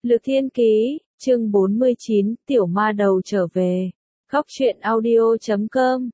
Lược Thiên Ký, chương 49, Tiểu Ma Đầu trở về. Góc truyện audio.com.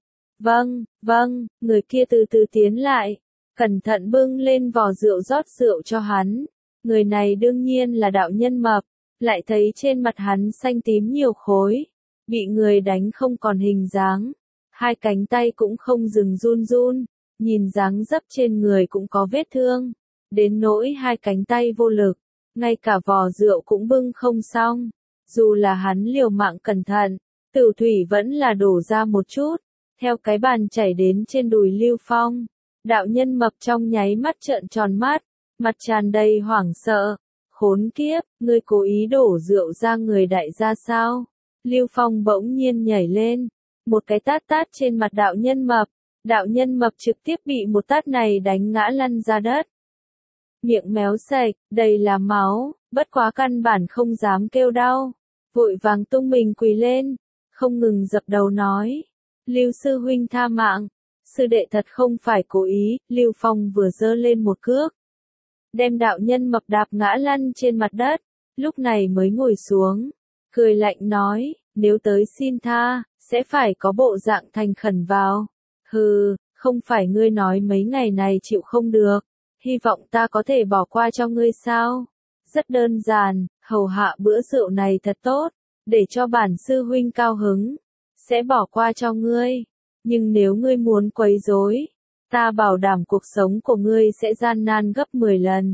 Vâng, người kia từ từ tiến lại, cẩn thận bưng lên vò rượu rót rượu cho hắn. Người này đương nhiên là đạo nhân mập, lại thấy trên mặt hắn xanh tím nhiều khối, bị người đánh không còn hình dáng. Hai cánh tay cũng không dừng run run, nhìn dáng dấp trên người cũng có vết thương, đến nỗi hai cánh tay vô lực, ngay cả vò rượu cũng bưng không xong. Dù là hắn liều mạng cẩn thận, tử thủy vẫn là đổ ra một chút, theo cái bàn chảy đến trên đùi Lưu Phong. Đạo nhân mập trong nháy mắt trợn tròn mắt, mặt tràn đầy hoảng sợ. Khốn kiếp, ngươi cố ý đổ rượu ra người đại gia sao? Lưu Phong bỗng nhiên nhảy lên, một cái tát tát trên mặt đạo nhân mập. Đạo nhân mập trực tiếp bị một tát này đánh ngã lăn ra đất. Miệng méo sạch, đầy là máu, bất quá căn bản không dám kêu đau. Vội vàng tung mình quỳ lên, không ngừng dập đầu nói. Lưu sư huynh tha mạng, sư đệ thật không phải cố ý. Lưu Phong vừa giơ lên một cước, đem đạo nhân mập đạp ngã lăn trên mặt đất, lúc này mới ngồi xuống, cười lạnh nói, nếu tới xin tha, sẽ phải có bộ dạng thành khẩn vào. Hừ, không phải ngươi nói mấy ngày này chịu không được, hy vọng ta có thể bỏ qua cho ngươi sao? Rất đơn giản, hầu hạ bữa rượu này thật tốt, để cho bản sư huynh cao hứng, sẽ bỏ qua cho ngươi. Nhưng nếu ngươi muốn quấy rối, ta bảo đảm cuộc sống của ngươi sẽ gian nan gấp 10 lần.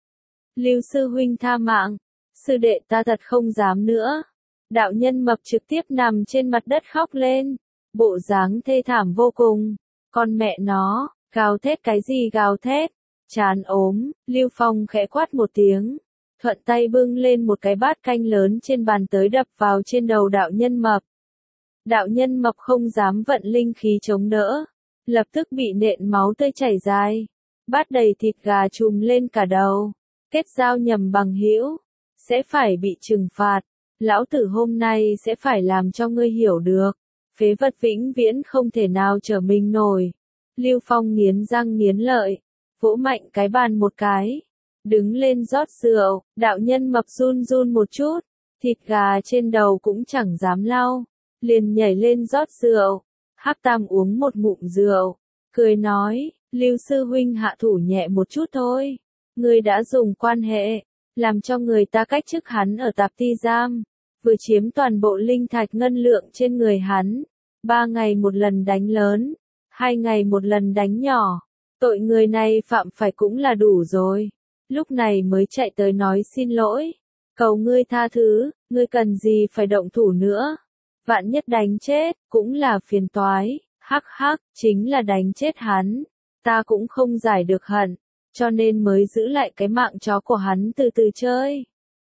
Lưu sư huynh tha mạng, sư đệ ta thật không dám nữa. Đạo nhân mập trực tiếp nằm trên mặt đất khóc lên, bộ dáng thê thảm vô cùng. Con mẹ nó, gào thét cái gì gào thét, chán ốm. Lưu Phong khẽ quát một tiếng, thuận tay bưng lên một cái bát canh lớn trên bàn tới đập vào trên đầu đạo nhân mập. Đạo nhân mập không dám vận linh khí chống đỡ, lập tức bị nện máu tươi chảy dài, bát đầy thịt gà trùm lên cả đầu. Kết giao nhầm bằng hữu, sẽ phải bị trừng phạt. Lão tử hôm nay sẽ phải làm cho ngươi hiểu được, phế vật vĩnh viễn không thể nào trở mình nổi. Lưu Phong nghiến răng nghiến lợi, vỗ mạnh cái bàn một cái, đứng lên rót rượu. Đạo nhân mập run run một chút, thịt gà trên đầu cũng chẳng dám lau, liền nhảy lên rót rượu. Hắc Tam uống một ngụm rượu, cười nói, Lưu sư huynh hạ thủ nhẹ một chút thôi, ngươi đã dùng quan hệ, làm cho người ta cách chức hắn ở tạp ti giam, vừa chiếm toàn bộ linh thạch ngân lượng trên người hắn, 3 ngày một lần đánh lớn, 2 ngày một lần đánh nhỏ, tội người này phạm phải cũng là đủ rồi, lúc này mới chạy tới nói xin lỗi, cầu ngươi tha thứ, ngươi cần gì phải động thủ nữa, vạn nhất đánh chết, cũng là phiền toái. Hắc hắc, chính là đánh chết hắn, ta cũng không giải được hận, cho nên mới giữ lại cái mạng chó của hắn từ từ chơi.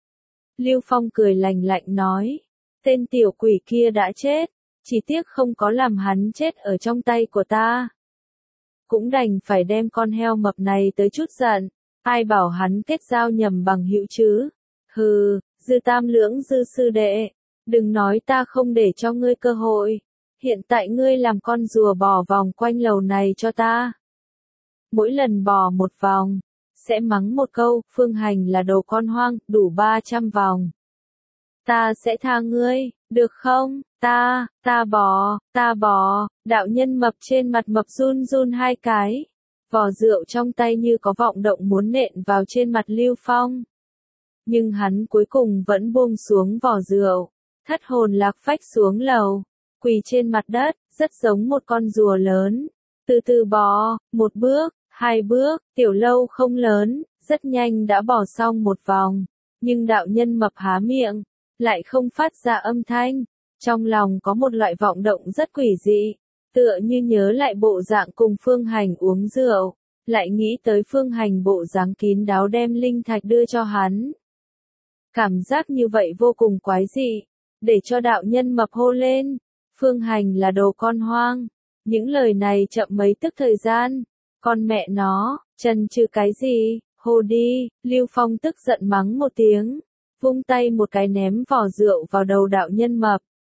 Lưu Phong cười lạnh lạnh nói, tên tiểu quỷ kia đã chết, chỉ tiếc không có làm hắn chết ở trong tay của ta. Cũng đành phải đem con heo mập này tới chút giận, ai bảo hắn kết giao nhầm bằng hữu chứ. Hừ, Dư Tam Lưỡng Dư sư đệ, đừng nói ta không để cho ngươi cơ hội. Hiện tại ngươi làm con rùa bò vòng quanh lầu này cho ta. Mỗi lần bò một vòng, sẽ mắng một câu, Phương Hành là đồ con hoang, đủ 300 vòng. Ta sẽ tha ngươi, được không? Ta bò. Đạo nhân mập trên mặt mập run run hai cái. Vò rượu trong tay như có vọng động muốn nện vào trên mặt Lưu Phong. Nhưng hắn cuối cùng vẫn buông xuống vò rượu, thất hồn lạc phách xuống lầu, quỳ trên mặt đất, rất giống một con rùa lớn. Từ từ bò, 1 bước, 2 bước, tiểu lâu không lớn, rất nhanh đã bò xong một vòng. Nhưng đạo nhân mập há miệng, lại không phát ra âm thanh. Trong lòng có một loại vọng động rất quỷ dị, tựa như nhớ lại bộ dạng cùng Phương Hành uống rượu, lại nghĩ tới Phương Hành bộ dáng kín đáo đem linh thạch đưa cho hắn. Cảm giác như vậy vô cùng quái dị, để cho đạo nhân mập hô lên, Phương Hành là đồ con hoang. Những lời này chậm mấy tức thời gian, con mẹ nó, chần chừ cái gì, hô đi. Lưu Phong tức giận mắng một tiếng, vung tay một cái ném vò rượu vào đầu đạo nhân mập.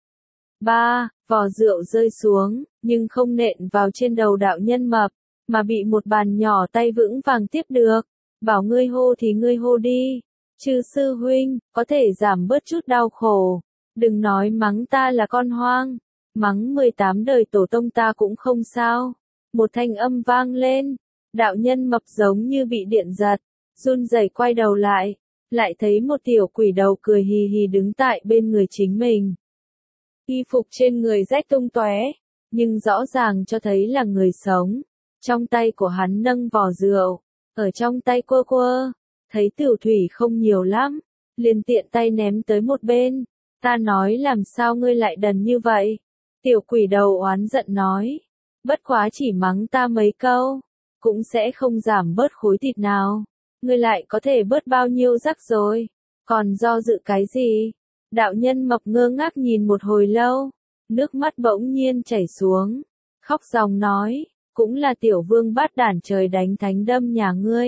Vò rượu rơi xuống, nhưng không nện vào trên đầu đạo nhân mập, mà bị một bàn nhỏ tay vững vàng tiếp được. Bảo ngươi hô thì ngươi hô đi, Chư sư huynh, có thể giảm bớt chút đau khổ. Đừng nói mắng ta là con hoang. Mắng 18 đời tổ tông ta cũng không sao. Một thanh âm vang lên. Đạo nhân mập giống như bị điện giật. Run rẩy quay đầu lại. Lại thấy một tiểu quỷ đầu cười hì hì đứng tại bên người chính mình. Y phục trên người rách tung tóe, nhưng rõ ràng cho thấy là người sống. Trong tay của hắn nâng vò rượu, ở trong tay quơ quơ, thấy tiểu thủy không nhiều lắm, liền tiện tay ném tới một bên. Ta nói làm sao ngươi lại đần như vậy? Tiểu quỷ đầu oán giận nói, bất quá chỉ mắng ta mấy câu, cũng sẽ không giảm bớt khối thịt nào. Ngươi lại có thể bớt bao nhiêu rắc rồi, còn do dự cái gì? Đạo nhân mập ngơ ngác nhìn một hồi lâu, nước mắt bỗng nhiên chảy xuống, khóc ròng nói, cũng là tiểu vương bát đản trời đánh thánh đâm nhà ngươi.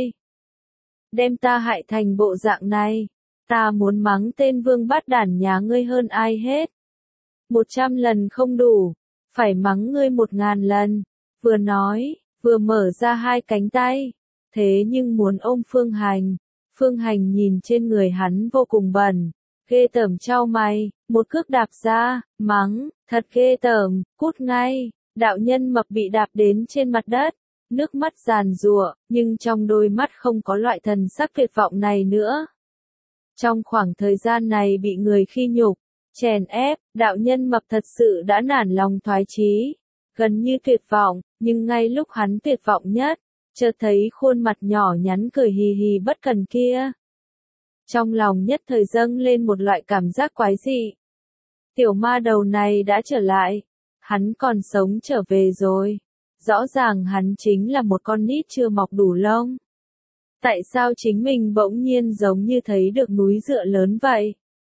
Đem ta hại thành bộ dạng này, ta muốn mắng tên vương bát đản nhà ngươi hơn ai hết. 100 lần không đủ, phải mắng ngươi 1000 lần. Vừa nói, vừa mở ra hai cánh tay, thế nhưng muốn ôm Phương Hành. Phương Hành nhìn trên người hắn vô cùng bẩn, ghê tởm chau mày, một cước đạp ra, mắng, thật ghê tởm, cút ngay. Đạo nhân mập bị đạp đến trên mặt đất, nước mắt giàn giụa, nhưng trong đôi mắt không có loại thần sắc tuyệt vọng này nữa. Trong khoảng thời gian này bị người khi nhục, chèn ép, đạo nhân mập thật sự đã nản lòng thoái chí, gần như tuyệt vọng, nhưng ngay lúc hắn tuyệt vọng nhất, chợt thấy khuôn mặt nhỏ nhắn cười hì hì bất cần kia. Trong lòng nhất thời dâng lên một loại cảm giác quái dị. Tiểu ma đầu này đã trở lại, hắn còn sống trở về rồi. Rõ ràng hắn chính là một con nít chưa mọc đủ lông. Tại sao chính mình bỗng nhiên giống như thấy được núi dựa lớn vậy?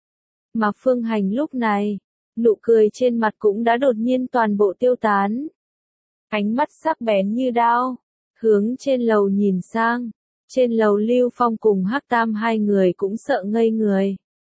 Mà Phương Hành lúc này, nụ cười trên mặt cũng đã đột nhiên toàn bộ tiêu tán. Ánh mắt sắc bén như đao, hướng trên lầu nhìn sang. Trên lầu Lưu Phong cùng Hắc Tam hai người cũng sợ ngây người.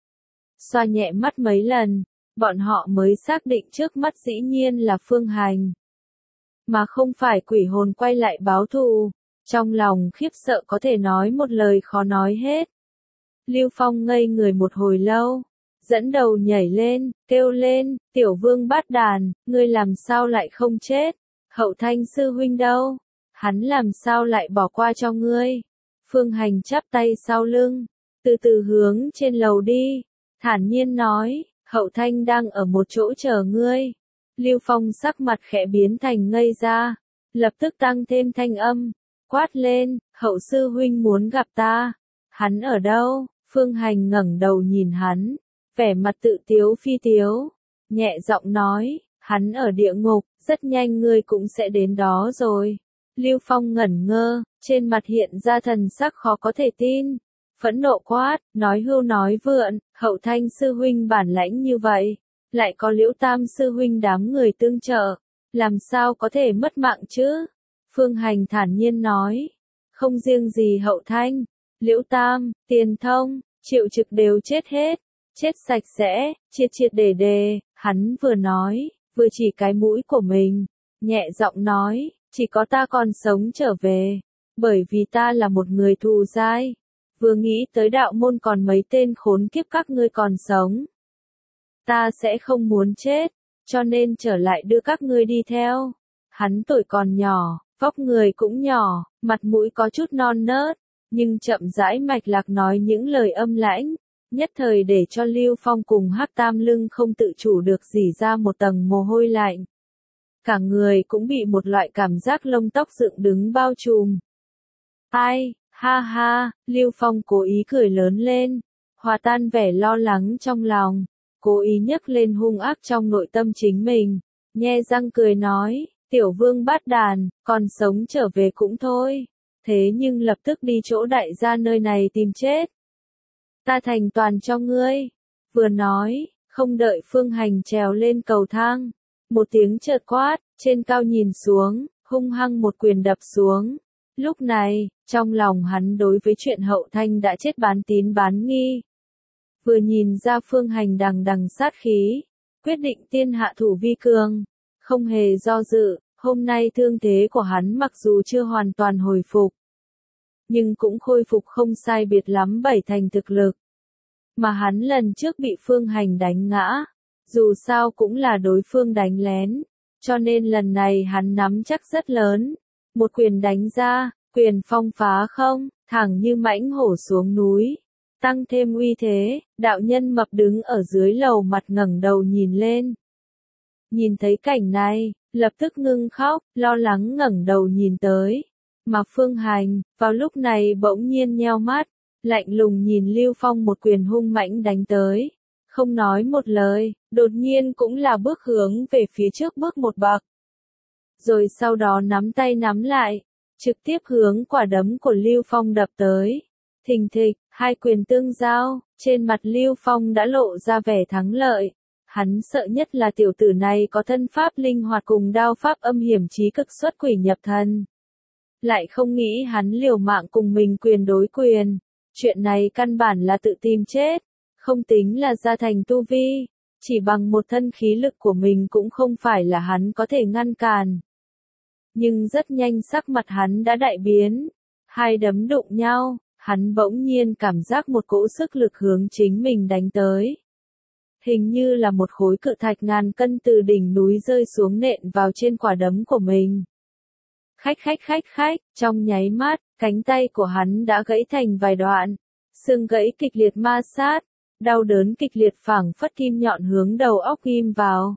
Xoa nhẹ mắt mấy lần, bọn họ mới xác định trước mắt dĩ nhiên là Phương Hành. Mà không phải quỷ hồn quay lại báo thù. Trong lòng khiếp sợ có thể nói một lời khó nói hết. Lưu Phong ngây người một hồi lâu, dẫn đầu nhảy lên, kêu lên, tiểu vương bát đàn, ngươi làm sao lại không chết? Hậu Thanh sư huynh đâu? Hắn làm sao lại bỏ qua cho ngươi? Phương Hành chắp tay sau lưng, từ từ hướng trên lầu đi, thản nhiên nói, Hậu Thanh đang ở một chỗ chờ ngươi. Lưu Phong sắc mặt khẽ biến thành ngây ra, lập tức tăng thêm thanh âm, quát lên, Hậu sư huynh muốn gặp ta. Hắn ở đâu? Phương Hành ngẩng đầu nhìn hắn, vẻ mặt tự tiếu phi tiếu, nhẹ giọng nói, hắn ở địa ngục, rất nhanh ngươi cũng sẽ đến đó rồi. Lưu Phong ngẩn ngơ, trên mặt hiện ra thần sắc khó có thể tin, phẫn nộ quát, nói hưu nói vượn, Hậu Thanh sư huynh bản lãnh như vậy, lại có Liễu Tam sư huynh đám người tương trợ, làm sao có thể mất mạng chứ? Phương Hành thản nhiên nói, không riêng gì Hậu Thanh, Liễu Tam, Tiền Thông, Triệu Trực đều chết hết, chết sạch sẽ, triệt triệt để để. Hắn vừa nói, vừa chỉ cái mũi của mình, nhẹ giọng nói, chỉ có ta còn sống trở về, bởi vì ta là một người thù dai. Vừa nghĩ tới đạo môn còn mấy tên khốn kiếp các ngươi còn sống, ta sẽ không muốn chết, cho nên trở lại đưa các ngươi đi theo. Hắn tuổi còn nhỏ, vóc người cũng nhỏ, mặt mũi có chút non nớt, nhưng chậm rãi mạch lạc nói những lời âm lãnh, nhất thời để cho Lưu Phong cùng Hắc Tam lưng không tự chủ được rỉ ra một tầng mồ hôi lạnh. Cả người cũng bị một loại cảm giác lông tóc dựng đứng bao trùm. Ai, ha ha, Lưu Phong cố ý cười lớn lên, hòa tan vẻ lo lắng trong lòng, cố ý nhấc lên hung ác trong nội tâm chính mình, nhe răng cười nói, tiểu vương bát đàn, còn sống trở về cũng thôi, thế nhưng lập tức đi chỗ đại gia nơi này tìm chết. Ta thành toàn cho ngươi. Vừa nói, không đợi Phương Hành trèo lên cầu thang, một tiếng chợt quát, trên cao nhìn xuống, hung hăng một quyền đập xuống. Lúc này, trong lòng hắn đối với chuyện Hậu Thanh đã chết bán tín bán nghi. Vừa nhìn ra Phương Hành đằng đằng sát khí, quyết định tiên hạ thủ vi cường, không hề do dự, hôm nay thương thế của hắn mặc dù chưa hoàn toàn hồi phục, nhưng cũng khôi phục không sai biệt lắm 7 thành thực lực. Mà hắn lần trước bị Phương Hành đánh ngã, dù sao cũng là đối phương đánh lén, cho nên lần này hắn nắm chắc rất lớn. Một quyền đánh ra, quyền phong phá không, thẳng như mãnh hổ xuống núi. Tăng thêm uy thế, đạo nhân mập đứng ở dưới lầu mặt ngẩng đầu nhìn lên. Nhìn thấy cảnh này, lập tức ngưng khóc, lo lắng ngẩng đầu nhìn tới. Mà Phương Hành, vào lúc này bỗng nhiên nheo mắt, lạnh lùng nhìn Lưu Phong một quyền hung mãnh đánh tới. Không nói một lời, đột nhiên cũng là bước hướng về phía trước bước một bậc. Rồi sau đó nắm tay nắm lại, trực tiếp hướng quả đấm của Lưu Phong đập tới. Thình thịch, hai quyền tương giao, trên mặt Lưu Phong đã lộ ra vẻ thắng lợi. Hắn sợ nhất là tiểu tử này có thân pháp linh hoạt cùng đao pháp âm hiểm chí cực xuất quỷ nhập thần. Lại không nghĩ hắn liều mạng cùng mình quyền đối quyền. Chuyện này căn bản là tự tìm chết. Không tính là gia thành tu vi. Chỉ bằng một thân khí lực của mình cũng không phải là hắn có thể ngăn cản. Nhưng rất nhanh sắc mặt hắn đã đại biến. Hai đấm đụng nhau, hắn bỗng nhiên cảm giác một cỗ sức lực hướng chính mình đánh tới. Hình như là một khối cự thạch ngàn cân từ đỉnh núi rơi xuống nện vào trên quả đấm của mình. Khách, trong nháy mắt, cánh tay của hắn đã gãy thành vài đoạn. Xương gãy kịch liệt ma sát, đau đớn kịch liệt phảng phất kim nhọn hướng đầu óc ghim vào.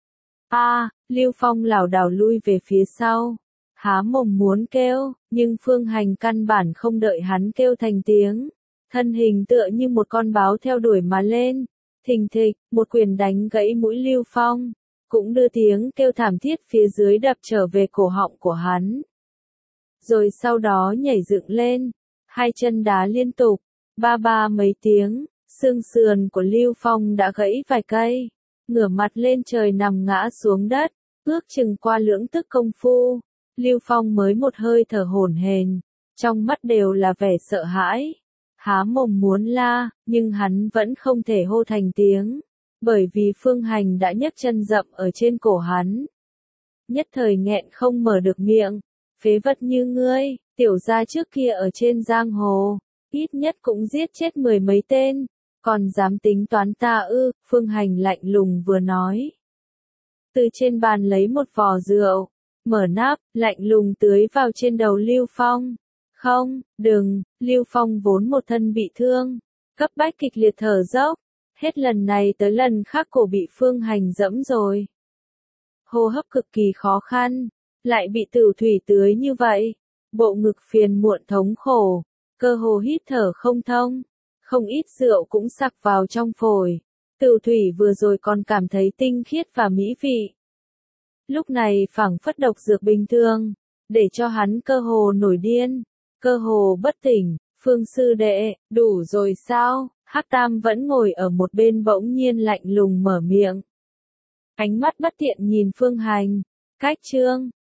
Lưu Phong lảo đảo lui về phía sau, há mồm muốn kêu, nhưng Phương Hành căn bản không đợi hắn kêu thành tiếng. Thân hình tựa như một con báo theo đuổi mà lên, thình thịch, một quyền đánh gãy mũi Lưu Phong, cũng đưa tiếng kêu thảm thiết phía dưới đập trở về cổ họng của hắn. Rồi sau đó nhảy dựng lên, hai chân đá liên tục, ba mấy tiếng, xương sườn của Lưu Phong đã gãy vài cây, ngửa mặt lên trời nằm ngã xuống đất, ước chừng qua lưỡng tức công phu, Lưu Phong mới một hơi thở hổn hển, trong mắt đều là vẻ sợ hãi, há mồm muốn la, nhưng hắn vẫn không thể hô thành tiếng, bởi vì Phương Hành đã nhấc chân dậm ở trên cổ hắn. Nhất thời nghẹn không mở được miệng, phế vật như ngươi, tiểu gia trước kia ở trên giang hồ, ít nhất cũng giết chết 10 mấy tên, còn dám tính toán ta ư? Phương Hành lạnh lùng vừa nói. Từ trên bàn lấy một vò rượu, mở nắp, lạnh lùng tưới vào trên đầu Lưu Phong. Không, đừng, Lưu Phong vốn một thân bị thương, cấp bách kịch liệt thở dốc, hết lần này tới lần khác cổ bị Phương Hành dẫm rồi. Hô hấp cực kỳ khó khăn, lại bị tử thủy tưới như vậy, bộ ngực phiền muộn thống khổ, cơ hồ hít thở không thông, không ít rượu cũng sặc vào trong phổi. Tử thủy vừa rồi còn cảm thấy tinh khiết và mỹ vị. Lúc này phảng phất độc dược bình thường, để cho hắn cơ hồ nổi điên, cơ hồ bất tỉnh. Phương sư đệ, đủ rồi sao? Hắc Tam vẫn ngồi ở một bên bỗng nhiên lạnh lùng mở miệng. Ánh mắt bất thiện nhìn Phương Hành. Cách chương